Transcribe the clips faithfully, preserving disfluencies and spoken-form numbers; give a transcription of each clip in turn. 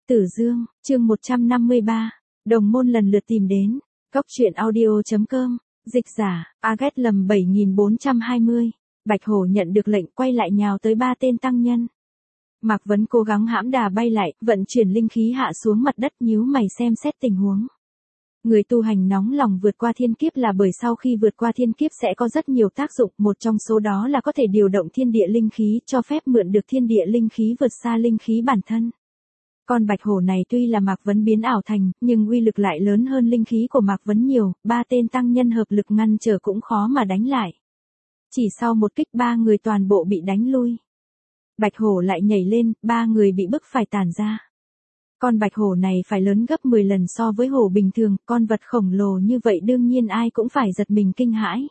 Tử Dương, chương một trăm năm mươi ba, đồng môn lần lượt tìm đến. Cốc truyện audio.com, dịch giả, Aget lầm bảy nghìn bốn trăm hai mươi. Bạch Hổ nhận được lệnh quay lại nhào tới ba tên tăng nhân. Mạc Vấn cố gắng hãm đà bay lại, vận chuyển linh khí hạ xuống mặt đất, nhíu mày xem xét tình huống. Người tu hành nóng lòng vượt qua thiên kiếp là bởi sau khi vượt qua thiên kiếp sẽ có rất nhiều tác dụng, một trong số đó là có thể điều động thiên địa linh khí, cho phép mượn được thiên địa linh khí vượt xa linh khí bản thân. Con Bạch Hổ này tuy là Mạc Vấn biến ảo thành, nhưng uy lực lại lớn hơn linh khí của Mạc Vấn nhiều, ba tên tăng nhân hợp lực ngăn trở cũng khó mà đánh lại. Chỉ sau một kích ba người toàn bộ bị đánh lui. Bạch Hổ lại nhảy lên, ba người bị bức phải tản ra. Con Bạch Hổ này phải lớn gấp mười lần so với hổ bình thường, con vật khổng lồ như vậy đương nhiên ai cũng phải giật mình kinh hãi.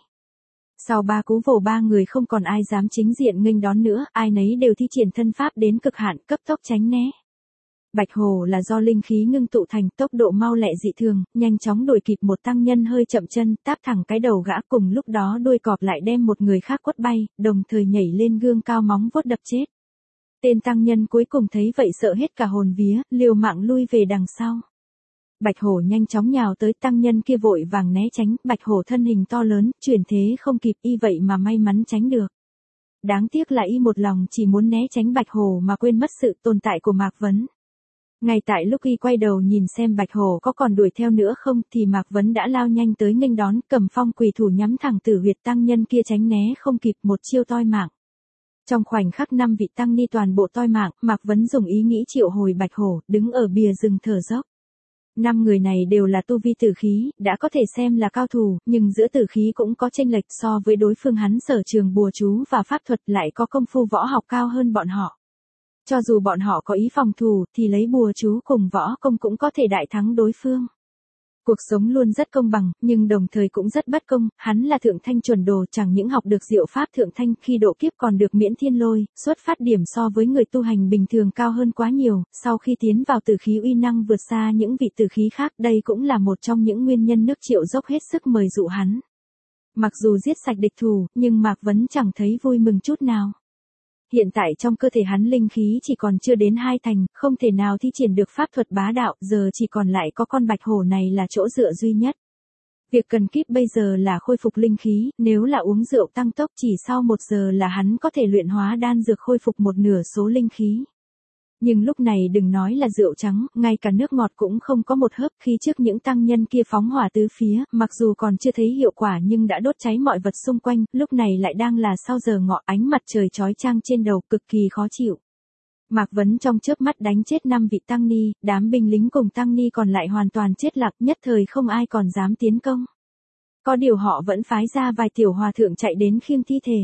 Sau ba cú vồ ba người không còn ai dám chính diện nghênh đón nữa, ai nấy đều thi triển thân pháp đến cực hạn, cấp tốc tránh né. Bạch Hổ là do linh khí ngưng tụ thành, tốc độ mau lẹ dị thường, nhanh chóng đuổi kịp một tăng nhân hơi chậm chân, táp thẳng cái đầu gã, cùng lúc đó đuôi cọp lại đem một người khác quất bay, đồng thời nhảy lên gương cao móng vuốt đập chết. Tên tăng nhân cuối cùng thấy vậy sợ hết cả hồn vía, liều mạng lui về đằng sau. Bạch Hổ nhanh chóng nhào tới, tăng nhân kia vội vàng né tránh, Bạch Hổ thân hình to lớn, chuyển thế không kịp, y vậy mà may mắn tránh được. Đáng tiếc là y một lòng chỉ muốn né tránh Bạch Hổ mà quên mất sự tồn tại của Mạc Vấn. Ngay tại lúc y quay đầu nhìn xem Bạch Hổ có còn đuổi theo nữa không thì Mạc Vấn đã lao nhanh tới nghênh đón, cầm phong quỷ thủ nhắm thẳng tử huyệt tăng nhân kia, tránh né không kịp, một chiêu toi mạng. Trong khoảnh khắc năm vị tăng ni toàn bộ toi mạng, Mạc Vấn dùng ý nghĩ triệu hồi Bạch Hổ, đứng ở bìa rừng thở dốc. Năm người này đều là tu vi tử khí, đã có thể xem là cao thủ, nhưng giữa tử khí cũng có chênh lệch, so với đối phương hắn sở trường bùa chú và pháp thuật lại có công phu võ học cao hơn bọn họ. Cho dù bọn họ có ý phòng thủ, thì lấy bùa chú cùng võ công cũng có thể đại thắng đối phương. Cuộc sống luôn rất công bằng, nhưng đồng thời cũng rất bất công, hắn là thượng thanh chuẩn đồ, chẳng những học được diệu pháp thượng thanh, khi độ kiếp còn được miễn thiên lôi, xuất phát điểm so với người tu hành bình thường cao hơn quá nhiều, sau khi tiến vào tử khí uy năng vượt xa những vị tử khí khác, đây cũng là một trong những nguyên nhân nước Triệu dốc hết sức mời dụ hắn. Mặc dù giết sạch địch thủ, nhưng Mạc Vấn chẳng thấy vui mừng chút nào. Hiện tại trong cơ thể hắn linh khí chỉ còn chưa đến hai thành, không thể nào thi triển được pháp thuật bá đạo, giờ chỉ còn lại có con Bạch Hổ này là chỗ dựa duy nhất. Việc cần kíp bây giờ là khôi phục linh khí, nếu là uống rượu tăng tốc chỉ sau một giờ là hắn có thể luyện hóa đan dược khôi phục một nửa số linh khí. Nhưng lúc này đừng nói là rượu trắng, ngay cả nước ngọt cũng không có một hớp, khi trước những tăng nhân kia phóng hỏa tứ phía, mặc dù còn chưa thấy hiệu quả nhưng đã đốt cháy mọi vật xung quanh, lúc này lại đang là sau giờ ngọ, ánh mặt trời chói chang trên đầu, cực kỳ khó chịu. Mạc Vấn trong chớp mắt đánh chết năm vị tăng ni, đám binh lính cùng tăng ni còn lại hoàn toàn chết lặng, nhất thời không ai còn dám tiến công. Có điều họ vẫn phái ra vài tiểu hòa thượng chạy đến khiêng thi thể.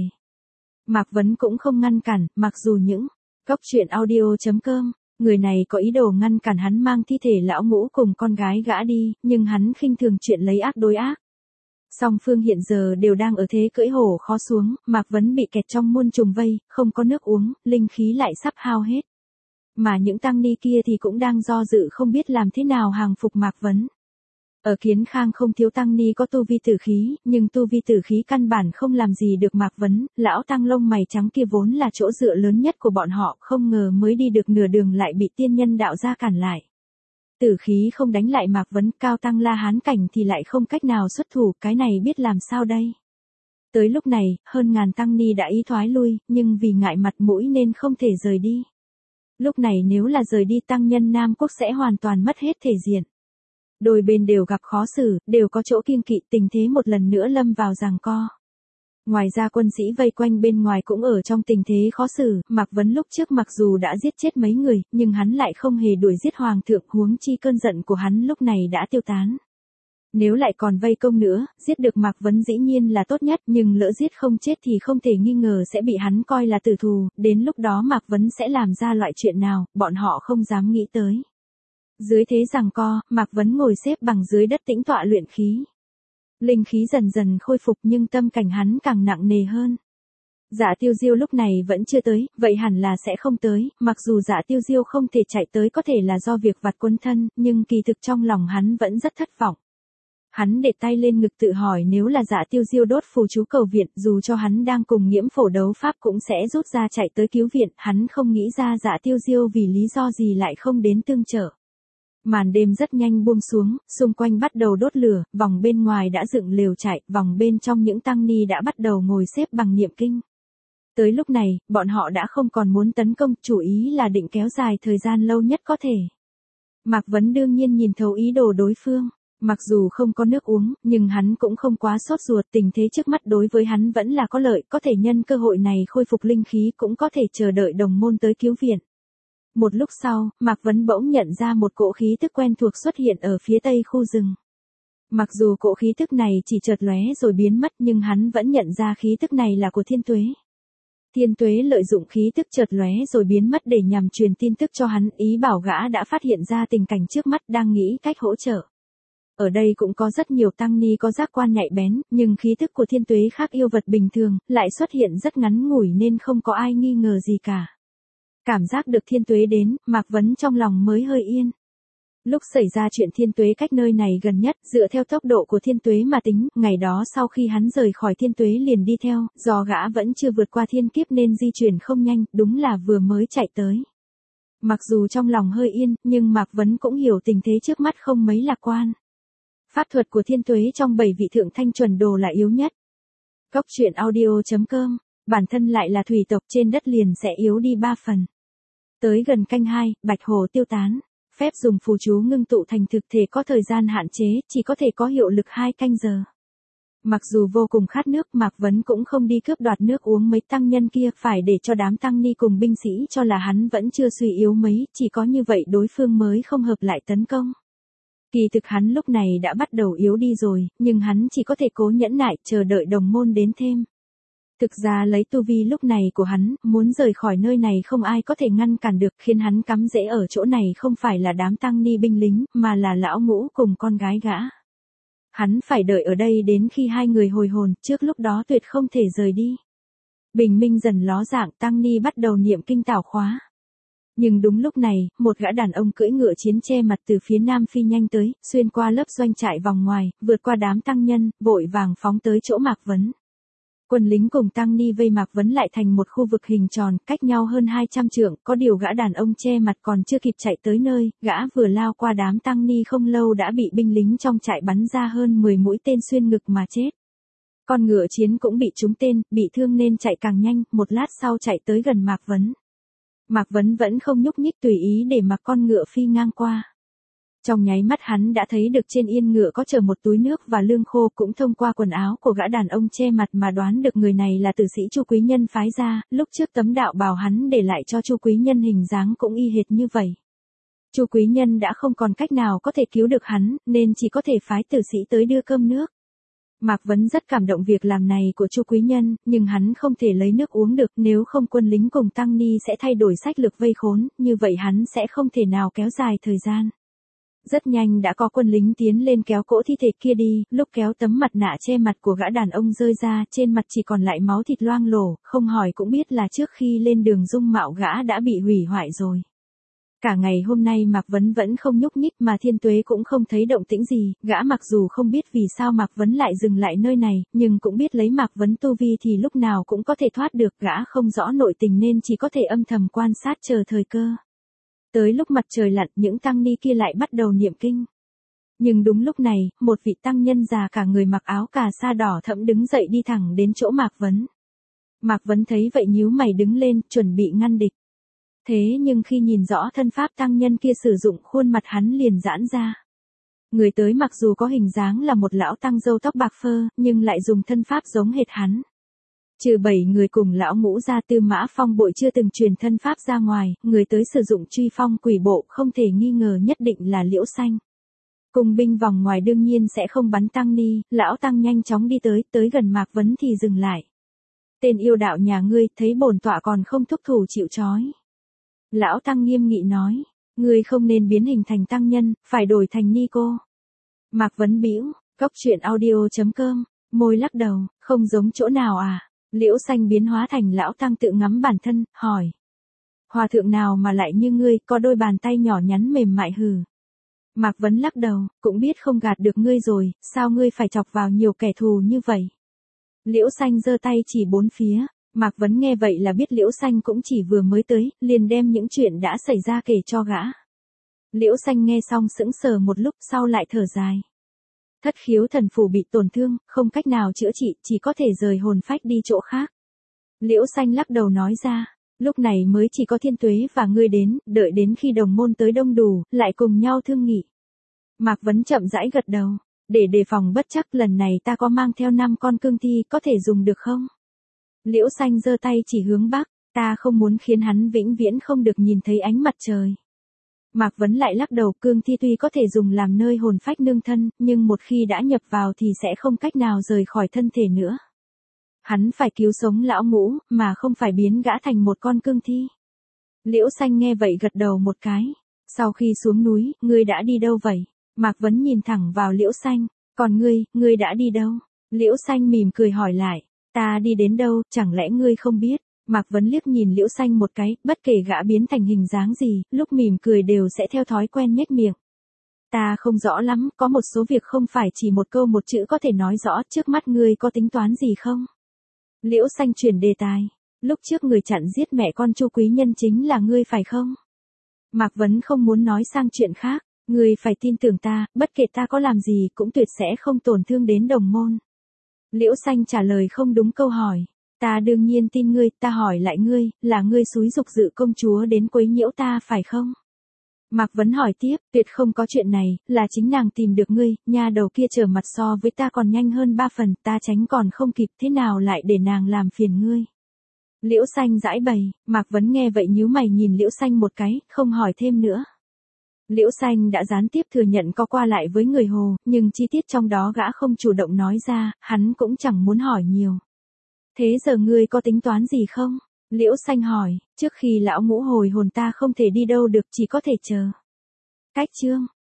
Mạc Vấn cũng không ngăn cản, mặc dù những Cốc truyện audio.com, người này có ý đồ ngăn cản hắn mang thi thể lão ngũ cùng con gái gã đi, nhưng hắn khinh thường chuyện lấy ác đối ác. Song phương hiện giờ đều đang ở thế cưỡi hổ khó xuống, Mạc Vấn bị kẹt trong muôn trùng vây, không có nước uống, linh khí lại sắp hao hết. Mà những tăng ni kia thì cũng đang do dự không biết làm thế nào hàng phục Mạc Vấn. Ở Kiến Khang không thiếu tăng ni có tu vi tử khí, nhưng tu vi tử khí căn bản không làm gì được Mạc Vấn, lão tăng lông mày trắng kia vốn là chỗ dựa lớn nhất của bọn họ, không ngờ mới đi được nửa đường lại bị tiên nhân đạo gia cản lại. Tử khí không đánh lại Mạc Vấn, cao tăng La Hán cảnh thì lại không cách nào xuất thủ, cái này biết làm sao đây. Tới lúc này, hơn ngàn tăng ni đã ý thoái lui, nhưng vì ngại mặt mũi nên không thể rời đi. Lúc này nếu là rời đi tăng nhân Nam Quốc sẽ hoàn toàn mất hết thể diện. Đôi bên đều gặp khó xử, đều có chỗ kiêng kỵ, tình thế một lần nữa lâm vào giằng co. Ngoài ra quân sĩ vây quanh bên ngoài cũng ở trong tình thế khó xử, Mạc Vấn lúc trước mặc dù đã giết chết mấy người, nhưng hắn lại không hề đuổi giết hoàng thượng, huống chi cơn giận của hắn lúc này đã tiêu tán. Nếu lại còn vây công nữa, giết được Mạc Vấn dĩ nhiên là tốt nhất, nhưng lỡ giết không chết thì không thể nghi ngờ sẽ bị hắn coi là tử thù, đến lúc đó Mạc Vấn sẽ làm ra loại chuyện nào, bọn họ không dám nghĩ tới. Dưới thế giằng co, Mạc Vấn ngồi xếp bằng dưới đất tĩnh tọa luyện khí. Linh khí dần dần khôi phục nhưng tâm cảnh hắn càng nặng nề hơn. Dạ Tiêu Diêu lúc này vẫn chưa tới, vậy hẳn là sẽ không tới, mặc dù Dạ Tiêu Diêu không thể chạy tới có thể là do việc vặt quấn thân, nhưng kỳ thực trong lòng hắn vẫn rất thất vọng. Hắn để tay lên ngực tự hỏi nếu là Dạ Tiêu Diêu đốt phù chú cầu viện, dù cho hắn đang cùng Nghiễm Phổ đấu pháp cũng sẽ rút ra chạy tới cứu viện, hắn không nghĩ ra Dạ Tiêu Diêu vì lý do gì lại không đến tương trợ. Màn đêm rất nhanh buông xuống, xung quanh bắt đầu đốt lửa, vòng bên ngoài đã dựng lều trại, vòng bên trong những tăng ni đã bắt đầu ngồi xếp bằng niệm kinh. Tới lúc này, bọn họ đã không còn muốn tấn công, chủ ý là định kéo dài thời gian lâu nhất có thể. Mạc Vấn đương nhiên nhìn thấu ý đồ đối phương. Mặc dù không có nước uống, nhưng hắn cũng không quá sốt ruột, tình thế trước mắt đối với hắn vẫn là có lợi, có thể nhân cơ hội này khôi phục linh khí, cũng có thể chờ đợi đồng môn tới cứu viện. Một lúc sau, Mạc Vấn bỗng nhận ra một cỗ khí tức quen thuộc xuất hiện ở phía tây khu rừng. Mặc dù cỗ khí tức này chỉ chợt lóe rồi biến mất, nhưng hắn vẫn nhận ra khí tức này là của Thiên Tuế. Thiên Tuế lợi dụng khí tức chợt lóe rồi biến mất để nhằm truyền tin tức cho hắn, ý bảo gã đã phát hiện ra tình cảnh trước mắt, đang nghĩ cách hỗ trợ. Ở đây cũng có rất nhiều tăng ni có giác quan nhạy bén, nhưng khí tức của Thiên Tuế khác yêu vật bình thường, lại xuất hiện rất ngắn ngủi nên không có ai nghi ngờ gì cả. Cảm giác được Thiên Tuế đến, Mạc Vấn trong lòng mới hơi yên. Lúc xảy ra chuyện Thiên Tuế cách nơi này gần nhất, dựa theo tốc độ của Thiên Tuế mà tính, ngày đó sau khi hắn rời khỏi Thiên Tuế liền đi theo, do gã vẫn chưa vượt qua thiên kiếp nên di chuyển không nhanh, đúng là vừa mới chạy tới. Mặc dù trong lòng hơi yên, nhưng Mạc Vấn cũng hiểu tình thế trước mắt không mấy lạc quan. Pháp thuật của Thiên Tuế trong bảy vị thượng thanh chuẩn đồ là yếu nhất. Cốc truyện audio chấm com, bản thân lại là thủy tộc, trên đất liền sẽ yếu đi ba phần. Tới gần canh hai, bạch hồ tiêu tán. Phép dùng phù chú ngưng tụ thành thực thể có thời gian hạn chế, chỉ có thể có hiệu lực hai canh giờ. Mặc dù vô cùng khát nước, Mạc Vấn cũng không đi cướp đoạt nước uống mấy tăng nhân kia, phải để cho đám tăng ni cùng binh sĩ cho là hắn vẫn chưa suy yếu mấy, chỉ có như vậy đối phương mới không hợp lại tấn công. Kỳ thực hắn lúc này đã bắt đầu yếu đi rồi, nhưng hắn chỉ có thể cố nhẫn nại, chờ đợi đồng môn đến thêm. Thực ra lấy tu vi lúc này của hắn, muốn rời khỏi nơi này không ai có thể ngăn cản được, khiến hắn cắm rễ ở chỗ này không phải là đám tăng ni binh lính, mà là lão ngũ cùng con gái gã. Hắn phải đợi ở đây đến khi hai người hồi hồn, trước lúc đó tuyệt không thể rời đi. Bình minh dần ló dạng, tăng ni bắt đầu niệm kinh tảo khóa. Nhưng đúng lúc này, một gã đàn ông cưỡi ngựa chiến che mặt từ phía nam phi nhanh tới, xuyên qua lớp doanh trại vòng ngoài, vượt qua đám tăng nhân, vội vàng phóng tới chỗ Mạc Vấn. Quân lính cùng tăng ni vây Mạc Vấn lại thành một khu vực hình tròn, cách nhau hơn hai trăm trượng, có điều gã đàn ông che mặt còn chưa kịp chạy tới nơi, gã vừa lao qua đám tăng ni không lâu đã bị binh lính trong trại bắn ra hơn mười mũi tên xuyên ngực mà chết. Con ngựa chiến cũng bị trúng tên, bị thương nên chạy càng nhanh, một lát sau chạy tới gần Mạc Vấn. Mạc Vấn vẫn không nhúc nhích, tùy ý để mặc con ngựa phi ngang qua. Trong nháy mắt hắn đã thấy được trên yên ngựa có chở một túi nước và lương khô, cũng thông qua quần áo của gã đàn ông che mặt mà đoán được người này là tử sĩ Chu Quý Nhân phái ra, lúc trước tấm đạo bào hắn để lại cho Chu Quý Nhân hình dáng cũng y hệt như vậy. Chu Quý Nhân đã không còn cách nào có thể cứu được hắn, nên chỉ có thể phái tử sĩ tới đưa cơm nước. Mạc Vấn rất cảm động việc làm này của Chu Quý Nhân, nhưng hắn không thể lấy nước uống được, nếu không quân lính cùng tăng ni sẽ thay đổi sách lược vây khốn, như vậy hắn sẽ không thể nào kéo dài thời gian. Rất nhanh đã có quân lính tiến lên kéo cỗ thi thể kia đi, lúc kéo tấm mặt nạ che mặt của gã đàn ông rơi ra, trên mặt chỉ còn lại máu thịt loang lổ, không hỏi cũng biết là trước khi lên đường dung mạo gã đã bị hủy hoại rồi. Cả ngày hôm nay Mạc Vấn vẫn không nhúc nhích, mà Thiên Tuế cũng không thấy động tĩnh gì, gã mặc dù không biết vì sao Mạc Vấn lại dừng lại nơi này, nhưng cũng biết lấy Mạc Vấn tu vi thì lúc nào cũng có thể thoát được, gã không rõ nội tình nên chỉ có thể âm thầm quan sát chờ thời cơ. Tới lúc mặt trời lặn, những tăng ni kia lại bắt đầu niệm kinh. Nhưng đúng lúc này, một vị tăng nhân già cả người mặc áo cà sa đỏ thẫm đứng dậy đi thẳng đến chỗ Mạc Vấn. Mạc Vấn thấy vậy nhíu mày đứng lên, chuẩn bị ngăn địch. Thế nhưng khi nhìn rõ thân pháp tăng nhân kia sử dụng, khuôn mặt hắn liền giãn ra. Người tới mặc dù có hình dáng là một lão tăng râu tóc bạc phơ, nhưng lại dùng thân pháp giống hệt hắn. Trừ bảy người cùng lão ngũ ra, Tư Mã Phong Bội chưa từng truyền thân pháp ra ngoài, người tới sử dụng truy phong quỷ bộ, không thể nghi ngờ nhất định là Liễu Xanh. Cùng binh vòng ngoài đương nhiên sẽ không bắn tăng ni, lão tăng nhanh chóng đi tới, tới gần Mạc Vấn thì dừng lại. Tên yêu đạo nhà ngươi, thấy bổn tọa còn không thúc thủ chịu trói. Lão tăng nghiêm nghị nói, ngươi không nên biến hình thành tăng nhân, phải đổi thành ni cô. Mạc Vấn bĩu, cốc truyện audio chấm com, môi lắc đầu, không giống chỗ nào à? Liễu Xanh biến hóa thành lão tăng tự ngắm bản thân, hỏi. Hòa thượng nào mà lại như ngươi, có đôi bàn tay nhỏ nhắn mềm mại hừ. Mạc Vấn lắc đầu, cũng biết không gạt được ngươi rồi, sao ngươi phải chọc vào nhiều kẻ thù như vậy? Liễu Xanh giơ tay chỉ bốn phía, Mạc Vấn nghe vậy là biết Liễu Xanh cũng chỉ vừa mới tới, liền đem những chuyện đã xảy ra kể cho gã. Liễu Xanh nghe xong sững sờ một lúc sau lại thở dài. Thất khiếu thần phủ bị tổn thương, không cách nào chữa trị, chỉ có thể rời hồn phách đi chỗ khác. Liễu Xanh lắc đầu nói ra, lúc này mới chỉ có Thiên Tuế và ngươi đến, đợi đến khi đồng môn tới đông đủ, lại cùng nhau thương nghị. Mạc Vấn chậm rãi gật đầu, để đề phòng bất chắc lần này ta có mang theo năm con cương thi có thể dùng được không? Liễu Xanh giơ tay chỉ hướng bắc, ta không muốn khiến hắn vĩnh viễn không được nhìn thấy ánh mặt trời. Mạc Vấn lại lắc đầu, cương thi tuy có thể dùng làm nơi hồn phách nương thân, nhưng một khi đã nhập vào thì sẽ không cách nào rời khỏi thân thể nữa. Hắn phải cứu sống lão ngũ, mà không phải biến gã thành một con cương thi. Liễu Xanh nghe vậy gật đầu một cái. Sau khi xuống núi, ngươi đã đi đâu vậy? Mạc Vấn nhìn thẳng vào Liễu Xanh, còn ngươi, ngươi đã đi đâu? Liễu Xanh mỉm cười hỏi lại, ta đi đến đâu, chẳng lẽ ngươi không biết? Mạc Vấn liếc nhìn Liễu Xanh một cái, bất kể gã biến thành hình dáng gì, lúc mỉm cười đều sẽ theo thói quen nhếch miệng. Ta không rõ lắm, có một số việc không phải chỉ một câu một chữ có thể nói rõ, trước mắt ngươi có tính toán gì không? Liễu Xanh chuyển đề tài, lúc trước người chặn giết mẹ con Chu Quý Nhân chính là ngươi phải không? Mạc Vấn không muốn nói sang chuyện khác, ngươi phải tin tưởng ta, bất kể ta có làm gì cũng tuyệt sẽ không tổn thương đến đồng môn. Liễu Xanh trả lời không đúng câu hỏi. Ta đương nhiên tin ngươi, ta hỏi lại ngươi, là ngươi xúi giục Dự công chúa đến quấy nhiễu ta phải không? Mạc Vấn hỏi tiếp, tuyệt không có chuyện này, là chính nàng tìm được ngươi, nha đầu kia trở mặt so với ta còn nhanh hơn ba phần, ta tránh còn không kịp, thế nào lại để nàng làm phiền ngươi? Liễu Xanh giãi bày, Mạc Vấn nghe vậy nhíu mày nhìn Liễu Xanh một cái, không hỏi thêm nữa. Liễu Xanh đã gián tiếp thừa nhận có qua lại với người Hồ, nhưng chi tiết trong đó gã không chủ động nói ra, hắn cũng chẳng muốn hỏi nhiều. Thế giờ ngươi có tính toán gì không? Liễu Xanh hỏi, trước khi lão ngũ hồi hồn ta không thể đi đâu được, chỉ có thể chờ. Cách chương